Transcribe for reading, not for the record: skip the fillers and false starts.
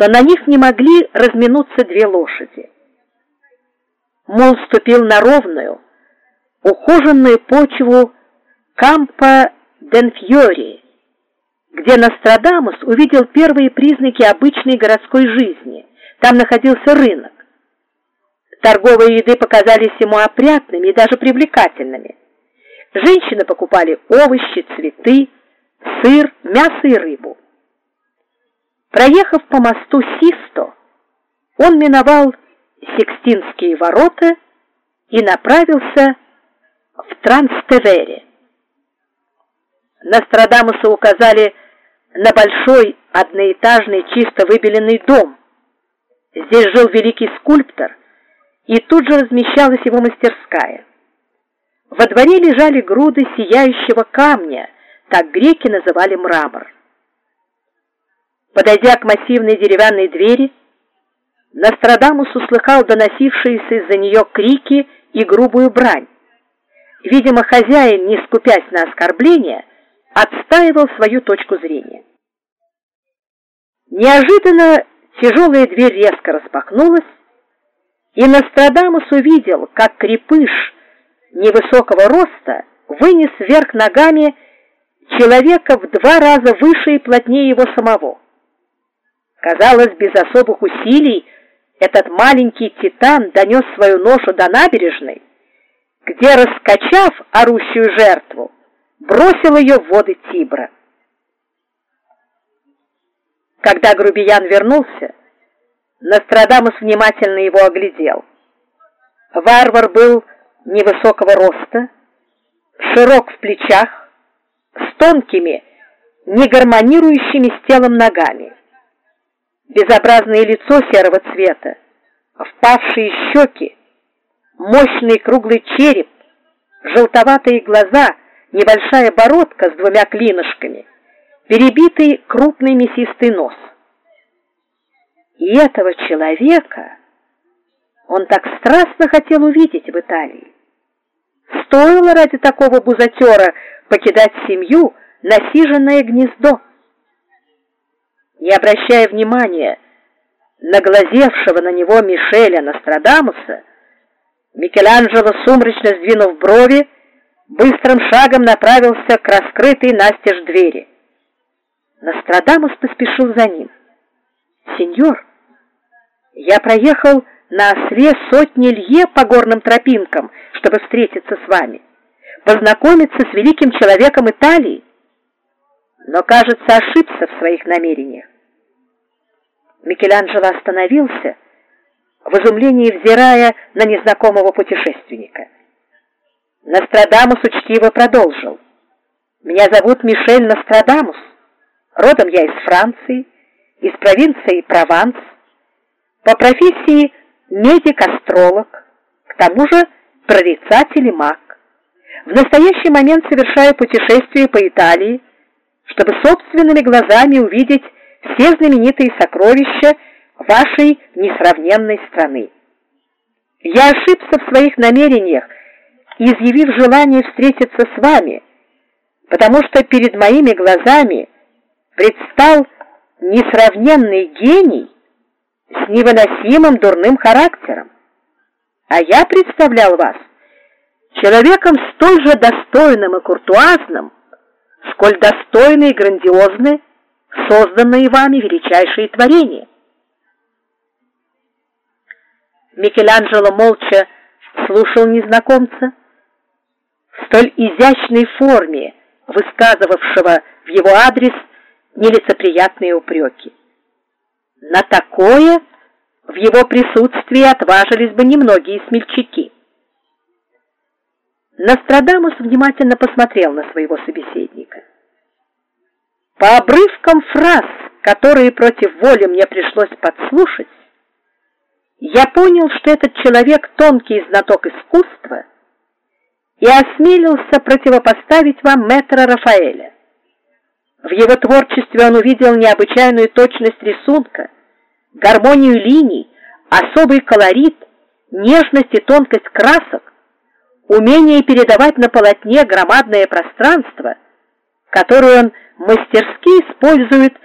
что на них не могли разминуться две лошади. Мул ступил на ровную, ухоженную почву Кампо-ден-Фьори, где Нострадамус увидел первые признаки обычной городской жизни. Там находился рынок. Торговые ряды показались ему опрятными и даже привлекательными. Женщины покупали овощи, цветы, сыр, мясо и рыбу. Проехав по мосту Систо, он миновал Сикстинские ворота и направился в Транстевере. Нострадамусу указали на большой одноэтажный чисто выбеленный дом. Здесь жил великий скульптор, и тут же размещалась его мастерская. Во дворе лежали груды сияющего камня, так греки называли мрамор. Подойдя к массивной деревянной двери, Нострадамус услыхал доносившиеся из-за нее крики и грубую брань. Видимо, хозяин, не скупясь на оскорбления, отстаивал свою точку зрения. Неожиданно тяжелая дверь резко распахнулась, и Нострадамус увидел, как крепыш невысокого роста вынес вверх ногами человека в 2 раза выше и плотнее его самого. Казалось, без особых усилий этот маленький титан донес свою ношу до набережной, где, раскачав орущую жертву, бросил ее в воды Тибра. Когда грубиян вернулся, Нострадамус внимательно его оглядел. Варвар был невысокого роста, широк в плечах, с тонкими, не гармонирующими с телом ногами. Безобразное лицо серого цвета, впавшие щеки, мощный круглый череп, желтоватые глаза, небольшая бородка с 2 клинышками, перебитый крупный мясистый нос. И этого человека он так страстно хотел увидеть в Италии. Стоило ради такого бузатера покидать семью, насиженное гнездо. Не обращая внимания на глазевшего на него Мишеля Нострадамуса, Микеланджело, сумрачно сдвинув брови, быстрым шагом направился к раскрытой настежь двери. Нострадамус поспешил за ним. «Сеньор, я проехал на осле сотни лье по горным тропинкам, чтобы встретиться с вами, познакомиться с великим человеком Италии, но, кажется, ошибся в своих намерениях». Микеланджело остановился, в изумлении взирая на незнакомого путешественника. Нострадамус учтиво продолжил. «Меня зовут Мишель Нострадамус. Родом я из Франции, из провинции Прованс. По профессии медик-астролог, к тому же прорицатель и маг. В настоящий момент совершаю путешествие по Италии, чтобы собственными глазами увидеть все знаменитые сокровища вашей несравненной страны. Я ошибся в своих намерениях, изъявив желание встретиться с вами, потому что перед моими глазами предстал несравненный гений с невыносимым дурным характером, а я представлял вас человеком столь же достойным и куртуазным, сколь достойны и грандиозны созданные вами величайшие творения». Микеланджело молча слушал незнакомца, в столь изящной форме высказывавшего в его адрес нелицеприятные упреки. На такое в его присутствии отважились бы немногие смельчаки. Нострадамус внимательно посмотрел на своего собеседника. По обрывкам фраз, которые против воли мне пришлось подслушать, я понял, что этот человек тонкий знаток искусства и осмелился противопоставить вам мэтра Рафаэля. В его творчестве он увидел необычайную точность рисунка, гармонию линий, особый колорит, нежность и тонкость красок, умение передавать на полотне громадное пространство, которое он мастерски использует